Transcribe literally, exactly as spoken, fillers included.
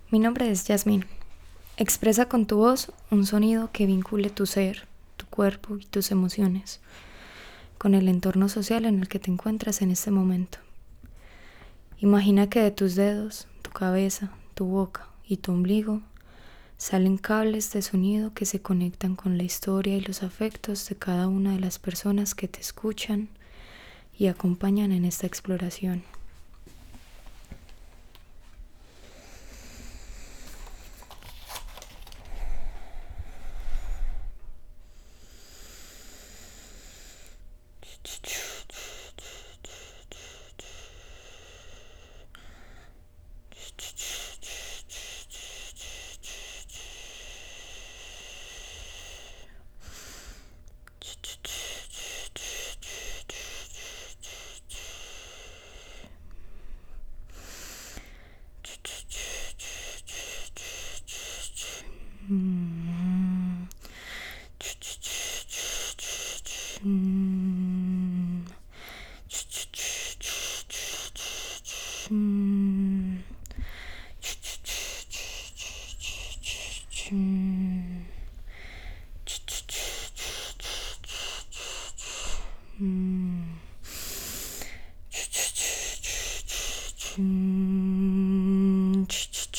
Mi nombre es Yasmín. Expresa con tu voz un sonido que vincule tu ser, tu cuerpo y tus emociones con el entorno social en el que te encuentras en este momento. Imagina que de tus dedos, tu cabeza, tu boca y tu ombligo salen cables de sonido que se conectan con la historia y los afectos de cada una de las personas que te escuchan y acompañan en esta exploración. Mm. Mm. Mm. Mm. Mm.